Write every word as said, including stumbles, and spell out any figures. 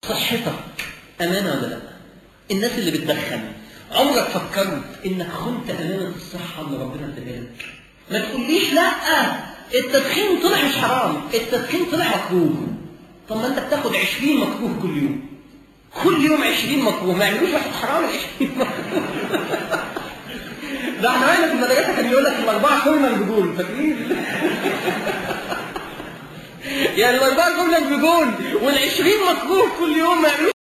صحتك أمانة ولا لا؟ الناس اللي بتدخن عمرك فكرت إنك خنت أمانة الصحة اللي ربنا اداها لك؟ ما تقوليش لا التدخين طلع مش حرام، التدخين طلع مكروه. طب ما أنت بتاخد عشرين مكروه كل يوم، كل يوم عشرين مكروه، ما يعملوش واحد حرام عشرين مكروه. ده احنا وين في المدرسة كان يقول لك الأربعة كلنا بدون، فاكرين؟ يعني الأربعة كلنا بدون والعشرين مكروه كل يوم ما يعملوش